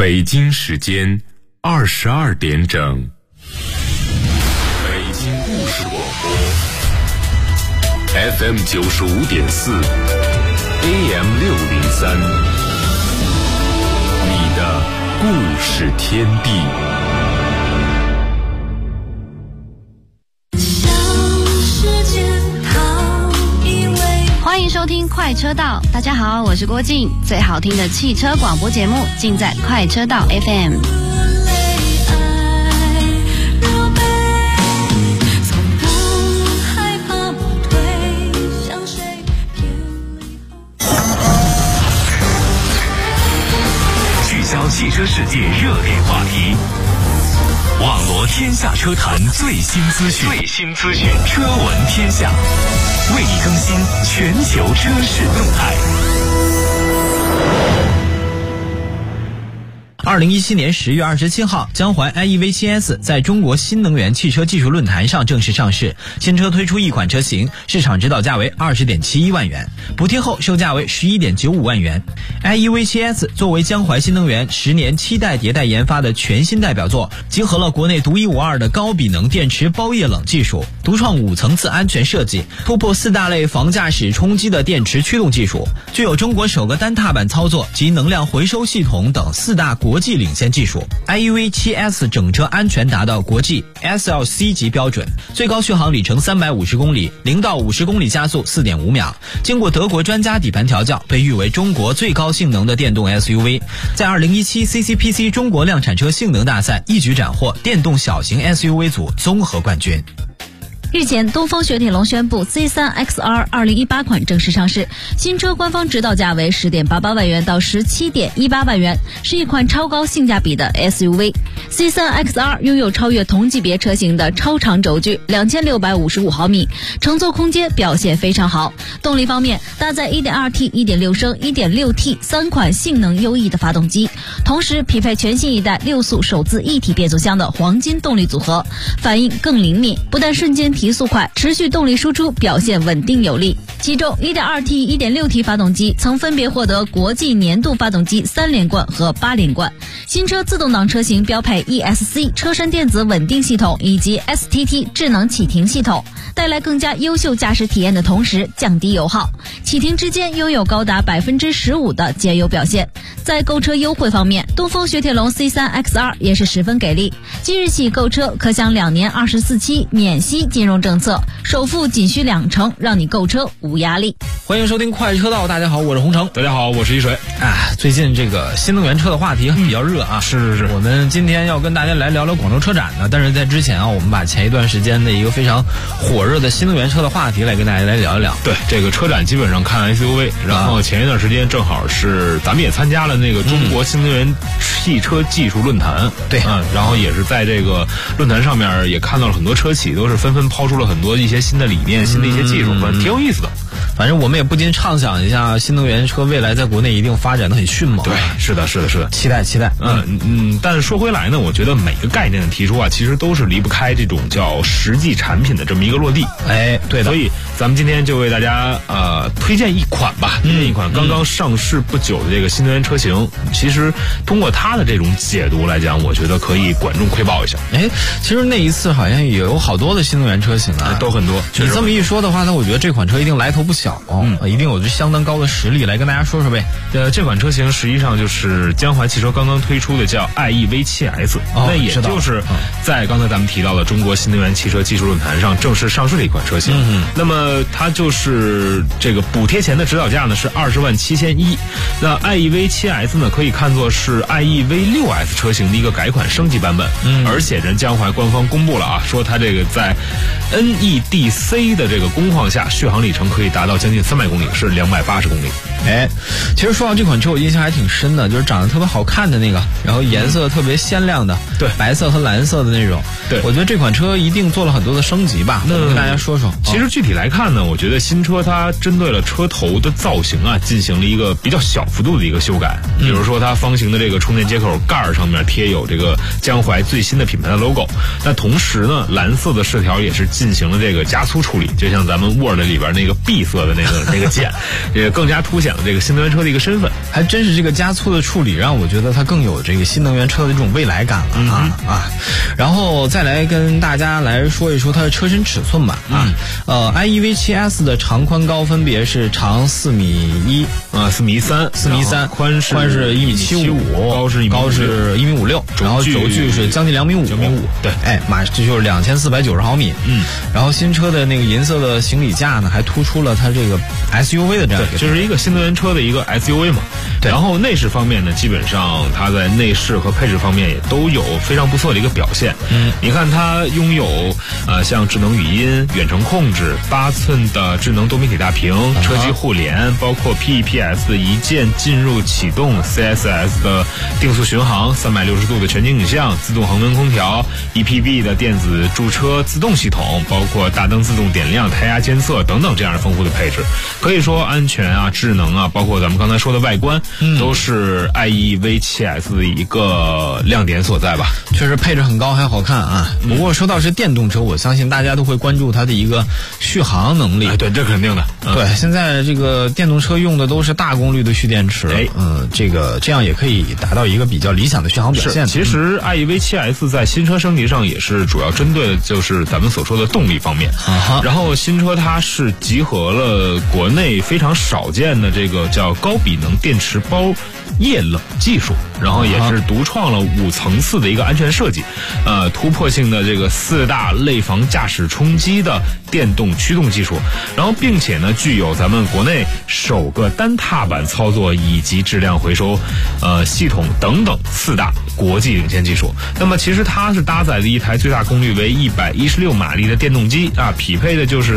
北京时间22点整，北京故事广播 FM 95.4 AM 603，你的故事天地。 欢迎收听快车道，大家好，我是郭靖，最好听的汽车广播节目尽在快车道 FM。 聚焦汽车世界热点话题，网罗天下车坛最新资讯，车闻天下，为你更新全球车市动态。 2017年10月27号，江淮 IEV7S 在中国新能源汽车技术论坛上正式上市。新车推出一款车型，市场指导价为20.71万元，补贴后售价为11.95万元。IEV7S 作为江淮新能源10年7代迭代研发的全新代表作，集合了国内独一无二的高比能电池包液冷技术，独创5层次安全设计，突破4大类防驾驶冲击的电池驱动技术，具有中国首个单踏板操作及能量回收系统等4大国际领先技术。 IEV7S 整车安全达到国际 SLC 级标准，最高续航里程350公里，0到50公里加速 4.5秒，经过德国专家底盘调教，被誉为中国最高性能的电动 SUV。 在2017 CCPC 中国量产车性能大赛一举斩获电动小型 SUV 组综合冠军。 日前，东风雪铁龙宣布 C3XR 2018款正式上市，新车官方指导价为10.88万元到17.18万元，是一款超高性价比的 SUV。 C3XR 拥有超越同级别车型的超长轴距2655毫米，乘坐空间表现非常好。动力方面，搭载 1.2T、1.6升、1.6T 3款性能优异的发动机，同时匹配全新一代6速手自一体变速箱的黄金动力组合，反应更灵敏，不但瞬间提速快，持续动力输出表现稳定有力。其中 1.2T、1.6T 发动机曾分别获得国际年度发动机3连冠和8连冠。新车自动挡车型标配 ESC 车身电子稳定系统以及 STT 智能启停系统，带来更加优秀驾驶体验的同时降低油耗，启停之间拥有高达 15% 的节油表现。在购车优惠方面，东风雪铁龙 C3XR 也是十分给力，即日起购车可享2年24期免息金融政策，首付仅需2成，让你购车无压力。 欢迎收听快车道，大家好，我是洪城。 大家好，我是一水。 最近这个新能源车的话题比较热啊， 是。 我们今天要跟大家来聊聊广州车展呢，但是在之前啊，我们把前一段时间的一个非常火热的新能源车的话题来跟大家来聊一聊。 对，这个车展基本上看 SUV， 然后前一段时间正好是咱们也参加了那个中国新能源汽车技术论坛， 对， 然后也是在这个论坛上面也看到了很多车企都是纷纷抛出了很多一些新的理念、新的一些技术，挺有意思的。 反正我们也不禁畅想一下，新能源车未来在国内一定发展得很迅猛。 对，是的，期待。但是说回来呢，我觉得每个概念的提出啊，其实都是离不开这种叫实际产品的这么一个落地。 对的。 所以咱们今天就为大家推荐一款刚刚上市不久的这个新能源车型。其实通过它的这种解读来讲，我觉得可以管中窥豹一下。 其实那一次好像也有好多的新能源车型啊， 都很多。 你这么一说的话，那我觉得这款车一定来头不小，一定有着相当高的实力，来跟大家说说呗。 这款车型实际上就是江淮汽车刚刚推出的叫 IEV7S，那也就是在刚才咱们提到的中国新能源汽车技术论坛上正式上市的一款车型。那么它就是这个补贴前的指导价呢是20.71万。那 IEV7S 呢可以看作是 IEV6S 车型的一个改款升级版本。而且人江淮官方公布了说它这个在 NEDC 的这个工况下，续航里程可以达到将近300公里，是280公里。 其实说到这款车，我印象还挺深的，就是长得特别好看的那个，然后颜色特别鲜亮的， 对， 白色和蓝色的那种。 对， 我觉得这款车一定做了很多的升级吧。那跟大家说说。 其实具体来看呢，我觉得新车它针对了车头的造型啊，进行了一个比较小幅度的一个修改。比如说它方形的这个充电接口盖上面贴有这个江淮最新的品牌的 logo。那同时呢，蓝色的饰条也是进行了这个加粗处理，就像咱们 Word 里边那个 B 色的那个键，也更加凸显了这个新能源车的一个身份。 还真是这个加粗的处理让我觉得它更有这个新能源车的这种未来感了然后再来跟大家来说一说它的车身尺寸吧IEV7S 的长宽高分别是长4.1米 4.3米 4.3米， 宽是 1.75米，高是1.56米，然后轴距是将近2.5米。 对， 这就是2490毫米。然后新车的那个银色的行李架呢，还突出了它这个 SUV 的这样一个， 就是一个新能源车的一个 SUV 嘛。对。然后内饰方面呢，基本上它在内饰和配置方面也都有非常不错的一个表现。你看它拥有像智能语音、远程控制、8寸的智能多媒体大屏、车机互联，包括 PEPS 的一键进入启动、CSS 的定速巡航、360度的全景影像、自动恒温空调、EPB 的电子驻车自动系统，包括大灯自动点亮、胎压监测等等这样丰富的配置。可以说安全啊、智能啊，包括咱们刚才说的外观，都是 IEV7S 的一个亮点所在吧。 确实配置很高还好看啊。不过说到是电动车，我相信大家都会关注它的一个续航能力。 对，这肯定的。 对，现在这个电动车用的都是大功率的蓄电池，这样也可以达到一个比较理想的续航表现。 其实 IEV7S 在新车升级上也是主要针对的就是咱们所说的动力方面。然后新车它是集合了国内非常少见的这个叫高比能电池包液冷技术，然后也是独创了5层次的一个安全设计，突破性的这个4大类防驾驶冲击的电动驱动技术，然后并且呢具有咱们国内首个单踏板操作以及质量回收系统等等4大国际领先技术。那么其实它是搭载了一台最大功率为116马力的电动机匹配的就是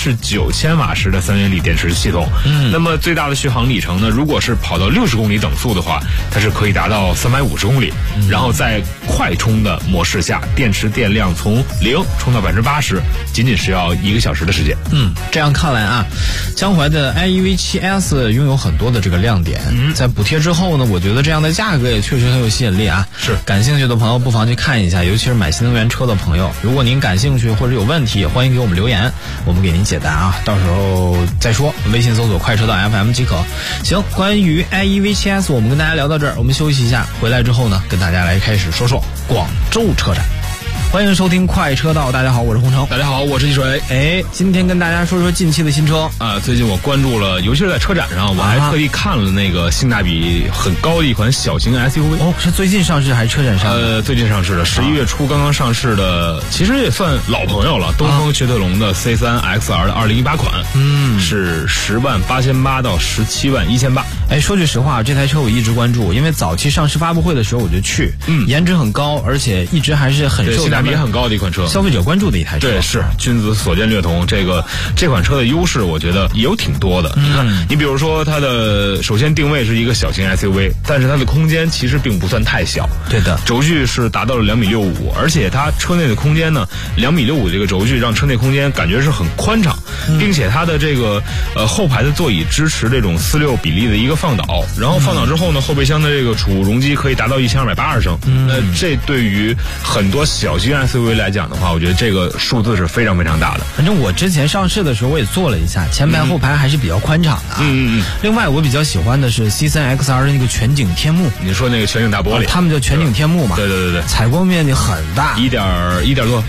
39千瓦时的3元锂电池系统。那么最大的续航里程呢，如果是跑到60公里等速的话，它是可以达到350公里。然后在快充的模式下，电池电量从0充到80%，仅仅是要1个小时的时间。 这样看来江淮的 IEV7S 拥有很多的这个亮点。在补贴之后呢，我觉得这样的价格也确实很有吸引力啊。 是， 感兴趣的朋友不妨去看一下，尤其是买新能源车的朋友，如果您感兴趣或者有问题，也欢迎给我们留言，我们给您解答到时候再说，微信搜索快车道 FM 即可。行，关于 IEV7S 我们跟大家聊到这儿，我们休息一下，回来之后呢，跟大家来开始说说广州车展。欢迎收听快车道，大家好，我是洪城。 大家好，我是一水。 今天跟大家说说近期的新车最近我关注了，尤其是在车展上，我还特地看了那个性价比很高的一款小型 SUV。 是最近上市还是车展上？ 最近上市的，11月初刚刚上市的，其实也算老朋友了。东风雪铁龙的 C3 XR 的2018款，是10.88万到17.18万。 说句实话，这台车我一直关注，因为早期上市发布会的时候我就去，颜值很高，而且一直还是很受性价比很高的一款车， 消费者关注的一台车。 对，是君子所见略同。这款车的优势，我觉得也有挺多的。你看，你比如说它的首先定位是一个小型 SUV， 但是它的空间其实并不算太小。 对的， 轴距是达到了2.65米，而且它车内的空间呢，2.65米这个轴距让车内空间感觉是很宽敞，并且它的这个后排的座椅支持这种4:6比例的一个放倒，然后放倒之后呢，后备箱的这个储物容积可以达到1280升。这对于很多小型 SUV 来讲的话，我觉得这个数字是非常非常大的。 反正我之前上市的时候我也坐了一下，前排后排还是比较宽敞的另外我比较喜欢的是 C3 XR 的那个全景天幕。 你说那个全景大玻璃， 他们叫全景天幕嘛？ 对， 采光面积很大 ，1.3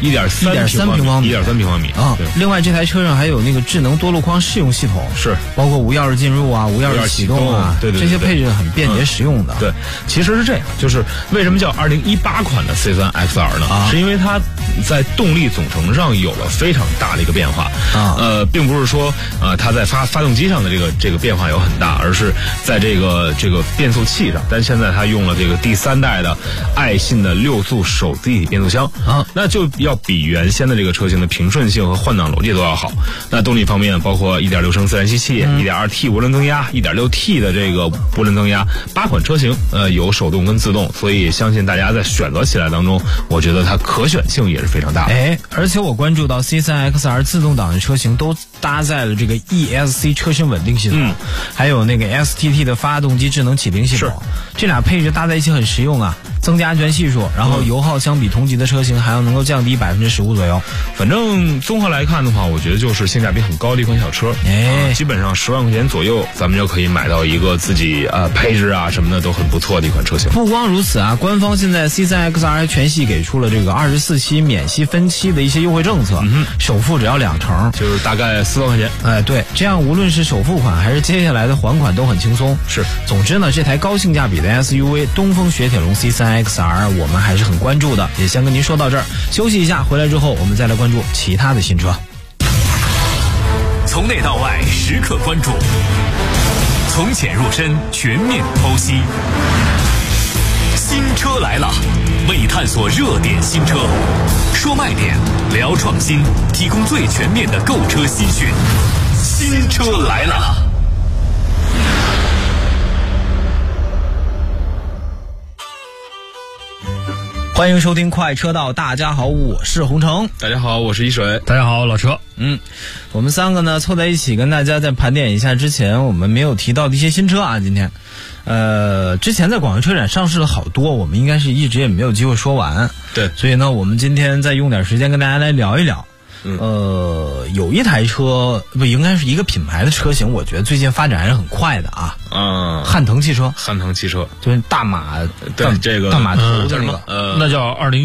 平方米另外这台车上还有那个智能多路况适用系统， 是包括无钥匙进入无钥匙启动对， 这些配置很便捷实用的。 对，其实是这样，就是为什么叫2018款的 C3 XR 呢？是因为它在动力总成上有了非常大的一个变化并不是说它在发动机上的这个变化有很大，而是在这个变速器上。但现在它用了这个第3代的爱信的6速手自一体变速箱那就要比原先的这个车型的平顺性和换挡逻辑都要好。那动力方面包括1.6升自然吸气，1.2T 涡轮增压，1.6T 的这个涡轮增压，8款车型有手动跟自动，所以相信大家在选择起来当中，我觉得它可可选性也是非常大的。 而且我关注到 C3XR 自动挡的车型都搭载了这个 ESC 车身稳定系统，还有那个 STT 的发动机智能启停系统，这俩配置搭在一起很实用啊，增加安全系数，然后油耗相比同级的车型还要能够降低15%左右。 反正综合来看的话，我觉得就是性价比很高的一款小车，基本上10万块钱左右，咱们就可以买到一个自己配置啊什么的都很不错的一款车型。 不光如此啊，官方现在 C3XR 还全系给出了这个24期免息分期的一些优惠政策，首付只要2成， 就是大概4万块钱。 对，这样无论是首付款还是接下来的还款都很轻松。 是， 总之呢，这台高性价比的 SUV 东风雪铁龙 C3XR 我们还是很关注的，也先跟您说到这儿，休息一下，回来之后我们再来关注其他的新车。 从内到外时刻关注，从浅入深全面剖析。新车来了，为探索热点新车，说卖点，聊创新，提供最全面的购车资讯。新车来了。 欢迎收听快车道，大家好，我是洪城。 大家好，我是一水。 大家好，老车。 我们三个呢凑在一起跟大家再盘点一下之前我们没有提到的一些新车啊。今天之前在广州车展上市了好多，我们应该是一直也没有机会说完。 对， 所以呢我们今天再用点时间跟大家来聊一聊。有一台车，不应该是一个品牌的车型，我觉得最近发展还是很快的啊。汉腾汽车，就是大马， 对，这个大马头的那个， 那叫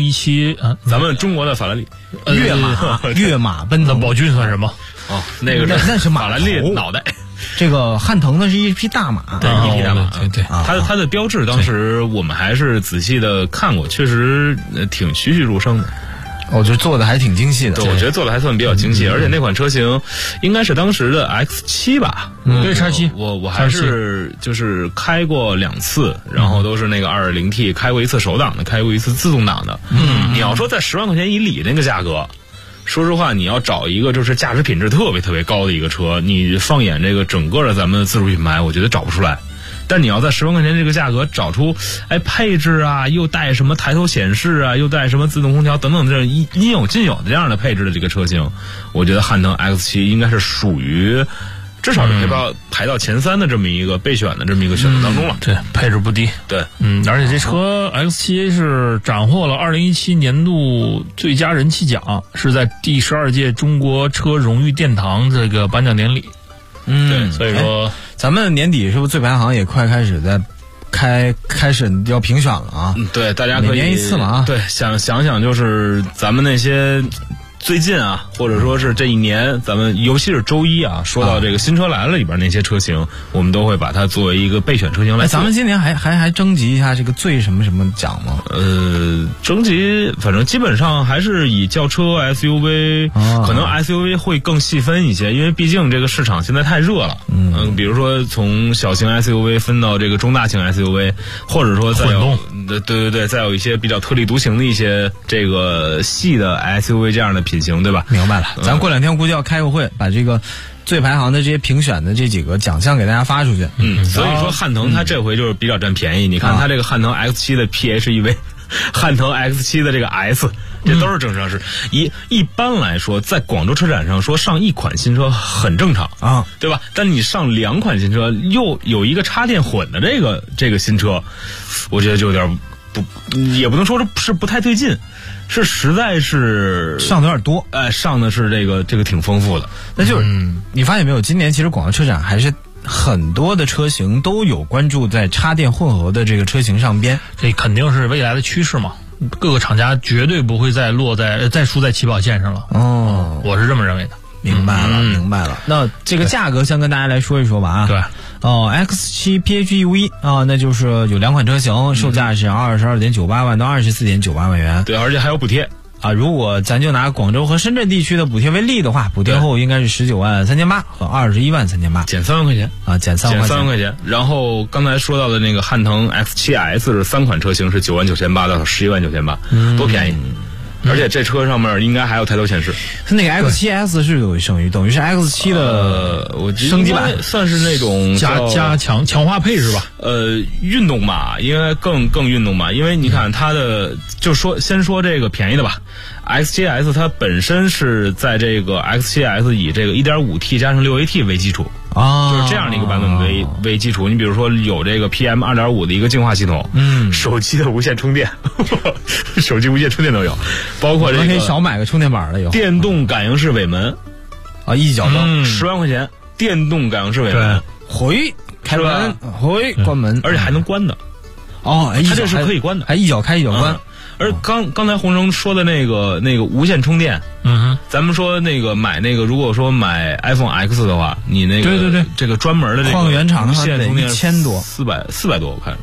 2017， 咱们中国的法拉利， 跃马奔腾， 宝骏算什么？ 那个那是法拉利脑袋。 这个汉腾呢是一匹大马， 对，一匹大马， 对， 它的标志当时我们还是仔细的看过，确实挺栩栩如生的。 我觉得做的还挺精细的， 对，我觉得做的还算比较精细，而且那款车型应该是当时的 X7 吧？ 对，X7， 我还是就是开过2次，然后都是那个 2.0T， 开过一次手挡的，开过一次自动挡的。你要说在10万块钱以里那个价格，说实话，你要找一个就是驾驶品质特别特别高的一个车，你放眼这个整个的咱们的自主品牌，我觉得找不出来。但你要在10万块钱这个价格找出，配置啊，又带什么抬头显示啊，又带什么自动空调等等这应有尽有的这样的配置的这个车型，我觉得汉腾 X7 应该是属于至少是排到前3的这么一个备选的这么一个选择当中了。 对，配置不低。 对， 而且这车 X7 是斩获了2017年度最佳人气奖，是在第12届中国车荣誉殿堂这个颁奖典礼。对，所以说咱们年底是不是最排行也快开始在开始要评选了啊？ 对，大家可以每年一次嘛啊。 对，想想就是咱们那些最近啊，或者说是这一年，咱们尤其是周一啊，说到这个新车来了里边那些车型，我们都会把它作为一个备选车型来。 咱们今年还征集一下这个最什么奖吗？ 征集反正基本上还是以轿车 SUV，可能 SUV 会更细分一些，因为毕竟这个市场现在太热了。比如说从小型 SUV 分到这个中大型 SUV， 或者说再有对，再有一些比较特立独行的一些这个细的 SUV 这样的品型，对吧？ 明白了，咱过2天估计要开个会，把这个最排行的这些评选的这几个奖项给大家发出去。 所以说汉腾它这回就是比较占便宜。你看它这个汉腾 X7 的 PHEV， 汉腾 X7 的这个 S， 这都是正式上市。一般来说，在广州车展上说上1款新车很正常啊，对吧？但你上2款新车，又有一个插电混的这个新车，我觉得就有点也不能说是不太对劲。是实在是上的有点多， 上的是这个挺丰富的。 那就是你发现没有，今年其实广州车展还是很多的车型都有关注在插电混合的这个车型上边， 这肯定是未来的趋势嘛。各个厂家绝对不会再输在起跑线上了。我是这么认为的。 明白了。那这个价格先跟大家来说一说吧啊。 对。 X7 PHEV 啊，那就是有2款车型，售价是22.98万到24.98万元。 对，而且还有补贴啊。如果咱就拿广州和深圳地区的补贴为例的话，补贴后应该是19万3800和21万3800， 减3万块钱啊，减3万块钱。 然后刚才说到的那个汉腾 X7S 是3款车型是9万9800到11万9800，多便宜。 而且这车上面应该还有抬头显示。 它那个 X7S 是有剩余，等于是 X7的我升级版， 算是那种加强化配置吧。 运动吧，应该更运动吧，因为你看它的，先说这个便宜的吧。X7S 它本身是在这个 X7S 以这个 1.5T 加上 6AT 为基础啊，就是这样的一个版本为基础。你比如说有这个 PM 2.5的一个净化系统，手机的无线充电，手机无线充电都有，包括这个可以少买个充电板了有。 电动感应式尾门啊，一脚灯 10万块钱，电动感应式尾门， 回开门，回关门， 而且还能关的。 哦， 它这是可以关的， 还一脚开一脚关。 而刚才洪生说的那个无线充电，咱们说那个买那个，如果说买 iPhone X 的话，你那个对这个专门的这个矿原厂无线充电 1000多 ，400多，我看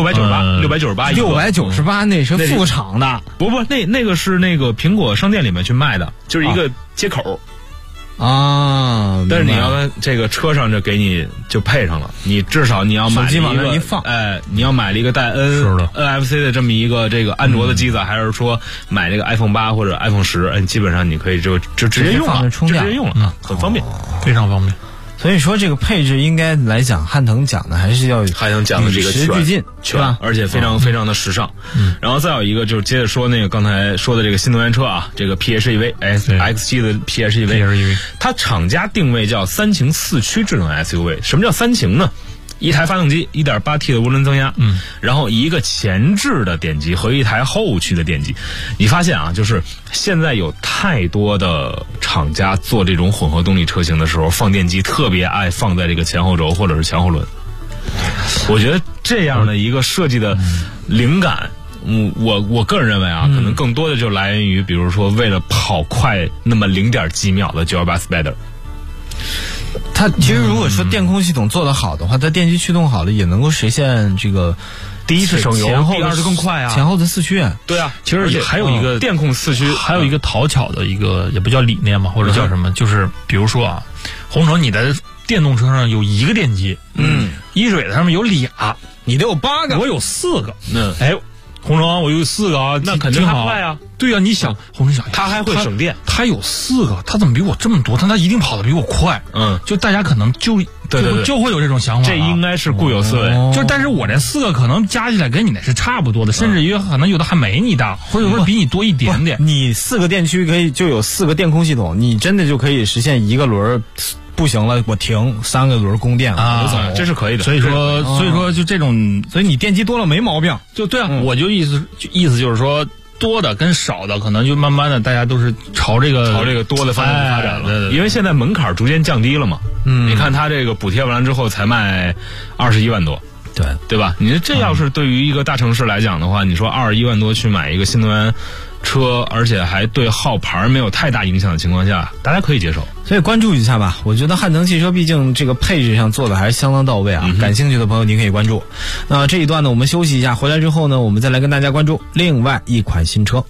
698， 那是副厂的， 不，那个是那个苹果商店里面去卖的，就是一个接口。 啊！ 但是你要这个车上就给你就配上了，你至少你要买一个，你要买了一个带 NFC 的这么一个这个安卓的机子，还是说买这个 iPhone 8或者 iPhone 10，基本上你可以就直接用了，直接用了，很方便， 非常方便。 所以说这个配置应该来讲，汉腾讲的还是要汉腾讲的这个与时俱进， 是吧？而且非常非常的时尚。然后再有一个就是接着说那个刚才说的这个新能源车啊，这个 PHEV X7的 PHEV， 它厂家定位叫3擎4驱智能 SUV。什么叫3擎呢？一台发动机 1.8T 的涡轮增压，然后一个前置的电机和一台后驱的电机。你发现啊，就是现在有太多的厂家做这种混合动力车型的时候，放电机特别爱放在这个前后轴或者是前后轮。我觉得这样的一个设计的灵感，我个人认为啊，可能更多的就来源于，比如说为了跑快那么0.几秒的928 Spider。 它其实如果说电控系统做得好的话，它电机驱动好了也能够实现这个第一是省油，第二是更快啊， 前后的四驱。 对啊， 其实还有一个电控四驱， 还有一个讨巧的一个也不叫理念嘛，或者叫什么，就是比如说啊，红城你的电动车上有一个电机，一水的上面有俩， 你得有8个， 我有4个，红城我有4个啊， 那肯定还快啊。 对啊，你想红城想， 他还会省电， 他有4个，他怎么比我这么多？他一定跑得比我快。就大家可能就会有这种想法， 这应该是固有思维。 就但是我这4个可能加起来跟你那是差不多的，甚至于可能有的还没你大，或者说比你多一点点。 你4个电驱可以就有4个电控系统，你真的就可以实现一个轮不行了，我停3个轮供电我走， 这是可以的。 所以说就这种， 所以你电机多了没毛病。 就对啊，我就意思就是说，多的跟少的可能就慢慢的大家都是朝这个多的方向发展了。因为现在门槛逐渐降低了嘛。你看它这个补贴完了之后才卖21万多。对吧？你这要是对于一个大城市来讲的话，你说21万多去买一个新能源车，而且还对号牌没有太大影响的情况下，大家可以接受。 所以关注一下吧，我觉得汉腾汽车毕竟这个配置上做的还是相当到位啊。感兴趣的朋友您可以关注。那这一段呢，我们休息一下，回来之后呢，我们再来跟大家关注另外一款新车。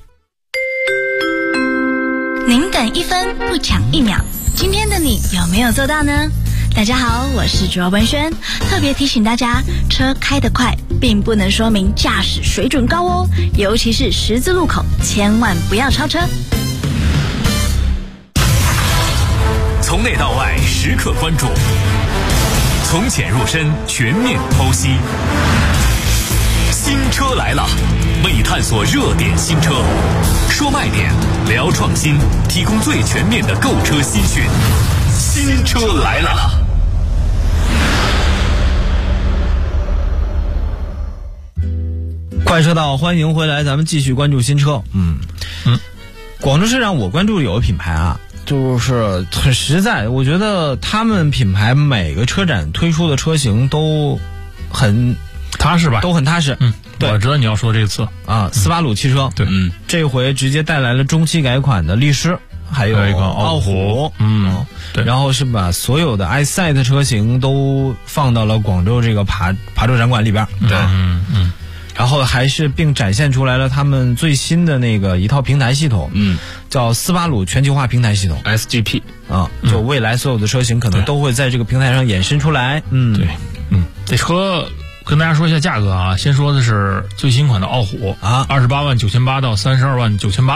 您等1分不抢1秒，今天的你有没有做到呢？大家好，我是主要文轩，特别提醒大家，车开得快并不能说明驾驶水准高哦，尤其是十字路口，千万不要超车。 从内到外时刻关注，从浅入深全面剖析。新车来了，为你探索热点新车，说卖点，聊创新，提供最全面的购车新讯。新车来了。 快车道，欢迎回来，咱们继续关注新车。广州市让我关注有个品牌啊，就是很实在，我觉得他们品牌每个车展推出的车型都很踏实吧， 都很踏实。 对，我知道你要说这个词啊，斯巴鲁汽车， 对， 这回直接带来了中期改款的力狮，还有一个傲虎， 对， 然后是把所有的iSight车型都放到了广州这个琶洲展馆里边， 对， 然后还是并展现出来了他们最新的那个一套平台系统，叫斯巴鲁全球化平台系统 SGP 啊，就未来所有的车型可能都会在这个平台上衍生出来。 对，这车跟大家说一下价格啊，先说的是最新款的傲虎啊，28万9800到32万9800，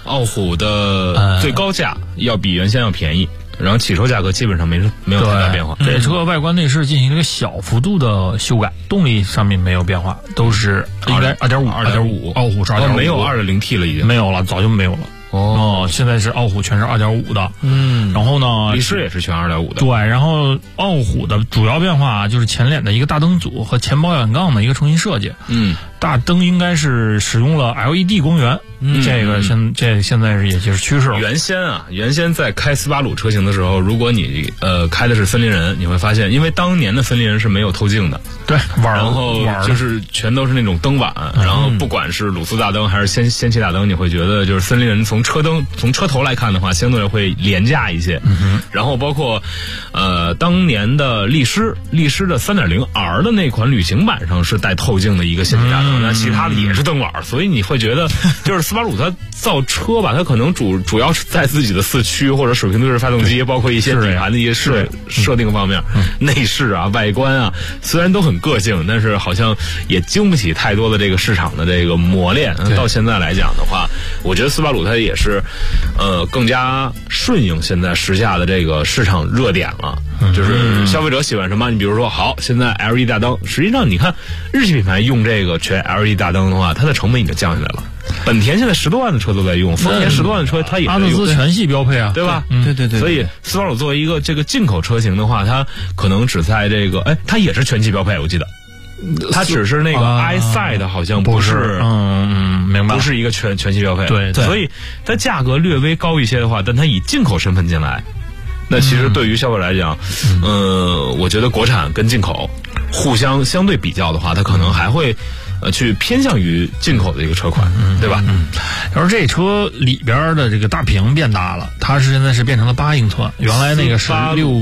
傲虎的最高价要比原先要便宜。然后起售价格基本上没有太大变化。 这车外观内饰进行了一个小幅度的修改，动力上面没有变化，都是应该2.5，傲虎是2.5， 没有2.0T 了，已经没有了，早就没有了。现在是傲虎全是2.5的，然后呢， 力狮也是全2.5的， 对，然后傲虎的主要变化就是前脸的一个大灯组和前保险杠的一个重新设计，大灯应该是使用了 LED 光源，这个现在也就是趋势了。 原先在开斯巴鲁车型的时候，如果你开的是森林人，你会发现，因为当年的森林人是没有透镜的， 对， 然后就是全都是那种灯板，然后不管是鲁斯大灯还是氙气大灯，你会觉得就是森林人从车头来看的话，相对会廉价一些。然后包括当年的力狮的 3.0R 的那款旅行版上是带透镜的一个氙气大灯，那其他的也是灯碗，所以你会觉得就是斯巴鲁它造车吧，它可能主要是在自己的四驱或者水平对式发动机，包括一些底盘的一些设定方面，内饰啊、外观啊，虽然都很个性，但是好像也经不起太多的这个市场的这个磨练。到现在来讲的话，我觉得斯巴鲁它也是更加顺应现在时下的这个市场热点了，就是消费者喜欢什么，你比如说好，现在 LED 大灯，实际上你看日系品牌用这个全 LED 大灯的话，它的成本已经降下来了。本田现在10多万的车都在用，丰田10多万的车它也在用， 阿特兹全系标配啊， 对吧？ 对。 所以斯巴鲁作为一个这个进口车型的话，它可能只在这个，它也是全系标配，我记得。它只是那个 iSide 好像不是， 明白， 不是一个全系标配， 对， 所以它价格略微高一些的话，但它以进口身份进来，那其实对于消费者来讲，我觉得国产跟进口互相相对比较的话，它可能还会去偏向于进口的一个车款，对吧？ 要是这车里边的这个大屏变大了，它现在是变成了8英寸，原来那个是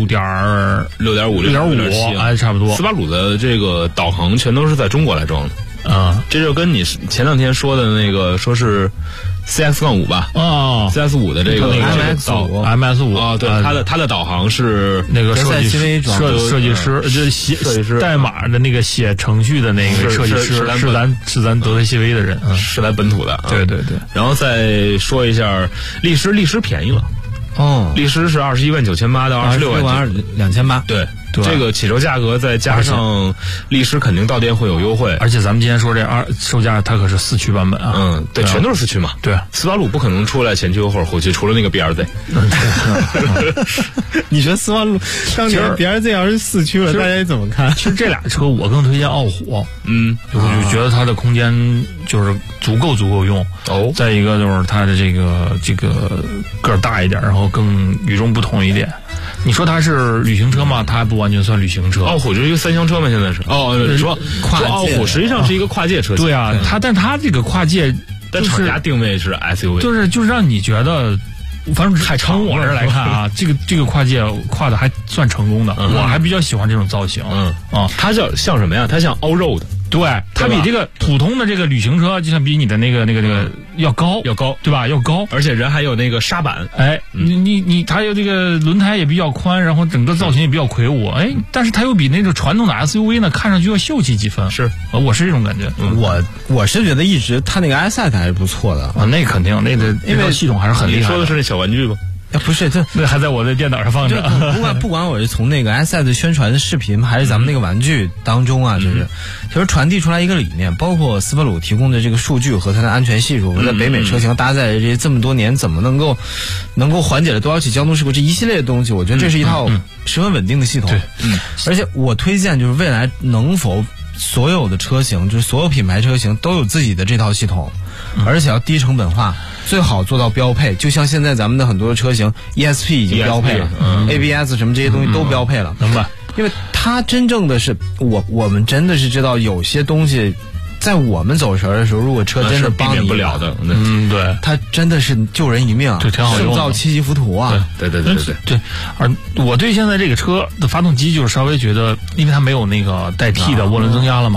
6.5，哎，差不多。 斯巴鲁的这个导航全都是在中国来装的。这就跟你前两天说的那个说是 CS-5 吧，CS-5 的这个 MS5 啊，对，它的导航是那个设计师，就是写代码的那个写程序的那个设计师是咱德维西威的人， 是咱本土的， 对。 然后再说一下力狮便宜了，力狮是21.98万到 26.28万， 对。这个起售价格再加上力狮肯定到店会有优惠， 而且咱们今天说这售价它可是4驱版本啊， 对，全都是4驱嘛， 对， 斯巴鲁不可能出来前驱或者后驱，除了那个 BRZ。 你觉得斯巴鲁当年 BRZ 要是4驱了，大家怎么看？ 其实这俩车我更推荐傲虎，我就觉得它的空间就是足够用。再一个就是它的这个个儿大一点，然后更与众不同一点。你说它是旅行车吗？它还不完全算旅行车。 傲虎就是一个3厢车吗？现在是说傲虎实际上是一个跨界车型。 对啊，但它这个跨界， 但厂家定位是 SUV， 就是让你觉得，反正太从我这来看啊，这个跨界跨的还算成功的，我还比较喜欢这种造型。 它像什么呀？它像 Allroad。 对，它比这个普通的这个旅行车，就像比你的那个要高，对吧？要高， 而且人还有那个沙板， 它有这个轮胎也比较宽，然后整个造型也比较魁梧，但是它又比那种传统的 SUV 呢，看上去要秀气几分。 是， 我是这种感觉。 我是觉得一直它那个 iSight 还是不错的啊，那肯定，因为系统还是很厉害。 你说的是那小玩具吗？ 不是， 那还在我的电脑上放着。 不管我是从那个 iSight 宣传的视频，还是咱们那个玩具当中啊，其实传递出来一个理念，包括斯巴鲁提供的这个数据和它的安全系数，在北美车型搭载这么多年，怎么能够缓解了多少起交通事故，这一系列的东西，我觉得这是一套十分稳定的系统。而且我推荐就是未来能否所有的车型，就是所有品牌车型都有自己的这套系统，而且要低成本化，最好做到标配。就像现在咱们的很多的车型 ESP 已经标配了，ABS 什么这些东西都标配了， 明白？ 因为它真正的是我们真的是知道有些东西在我们走神的时候，如果车真的帮你不了的， 对， 它真的是救人一命， 对，挺好用的， 胜造七级浮屠啊！ 对。 而我对现在这个车的发动机就是稍微觉得，因为它没有那个代替的涡轮增压了嘛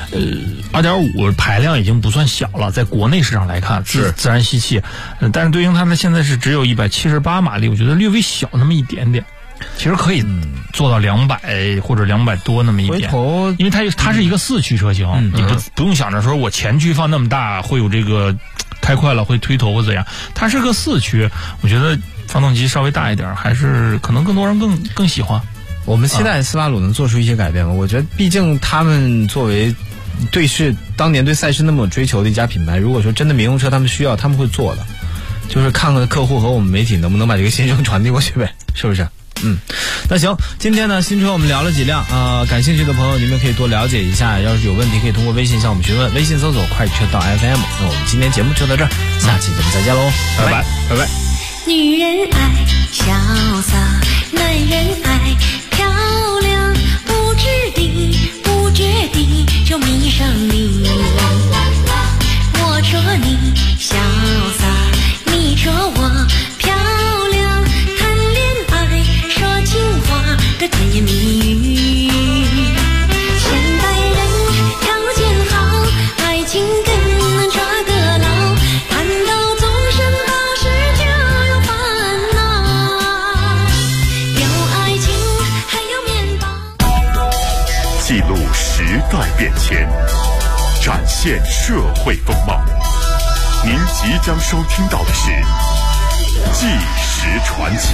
，2.5排量已经不算小了，在国内市场来看是自然吸气，但是对应它呢现在是只有178马力，我觉得略微小那么一点点。其实可以做到200或者200多那么一点，因为它是一个4驱车型，你不用想着说我前驱放那么大会有这个开快了会推头或怎样。它是个4驱，我觉得发动机稍微大一点，还是可能更多人更喜欢。 我们期待斯巴鲁能做出一些改变吗？我觉得毕竟他们作为当年对赛事那么追求的一家品牌，如果说真的民用车他们需要，他们会做的，就是看看客户和我们媒体能不能把这个心声传递过去呗，是不是？那行，今天呢新车我们聊了几辆感兴趣的朋友你们可以多了解一下，要是有问题可以通过微信向我们询问，微信搜索快车道 FM。 那我们今天节目就到这儿，下期节目再见喽，拜拜拜拜。 女人爱潇洒，男人爱漂亮，不知地不觉地就迷上你。我说你潇洒，你说我漂亮，谈恋爱说情话的甜言蜜语。现代人条件好，爱情更能抓个牢，谈到终身80就有烦恼。有爱情还有面包。 记录时代变迁，展现社会风貌。您即将收听到的是《纪实传奇》。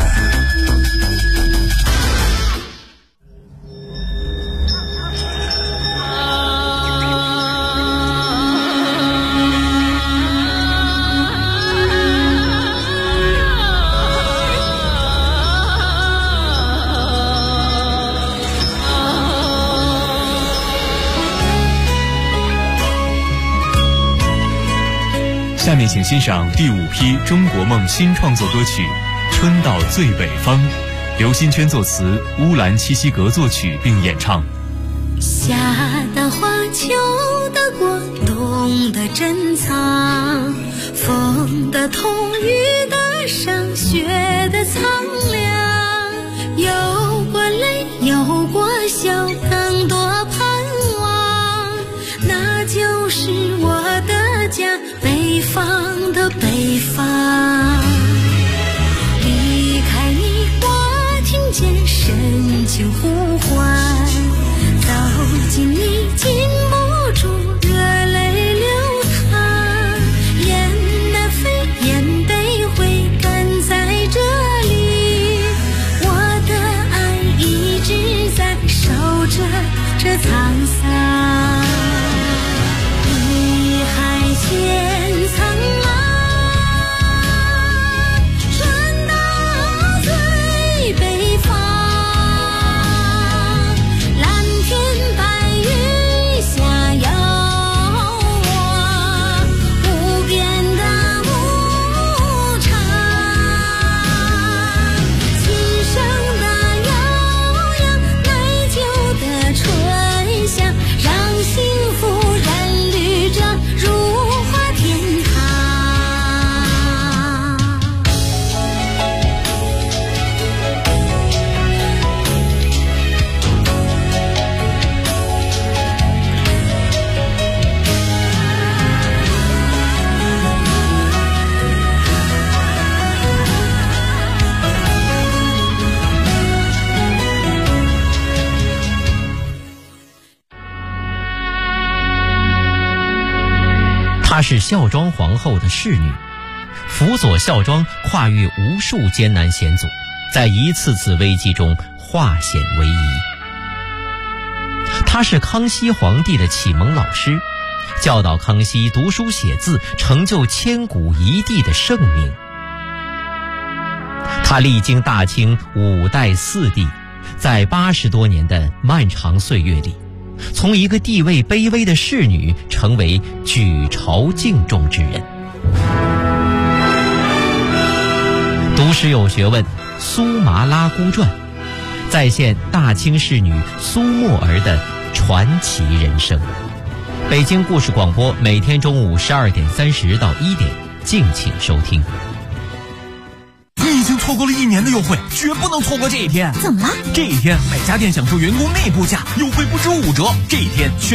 下面请欣赏第5批中国梦新创作歌曲《春到最北方》，刘新娟作词，乌兰七西格作曲并演唱。 夏的花，秋的果，冬的珍藏，风的痛，雨的伤，雪的苍凉。有过泪，有过笑，更多盼望，那就是我的家，北方的北方。离开你，我听见深情呼唤，走近你，禁不住热泪流淌。雁的飞，雁得回，赶在这里，我的爱一直在守着这沧桑。你海千苍茫，传到最北方。蓝天白云下有我，无边的牧场。琴声的悠扬，美酒的醇香，让幸福染绿这如花天堂。 她是孝庄皇后的侍女，辅佐孝庄跨越无数艰难险阻，在一次次危机中化险为夷。她是康熙皇帝的启蒙老师，教导康熙读书写字，成就千古一帝的盛名。她历经大清5代4帝，在80多年的漫长岁月里，从一个地位卑微的侍女成为举朝敬重之人。读史有学问，苏麻拉姑传再现大清侍女苏沫儿的传奇人生。北京故事广播每天中午12点30到1点，敬请收听。 你已经错过了1年的优惠，绝不能错过这一天。 怎么了？ 这一天每家店享受员工内部价优惠不止5折，这一天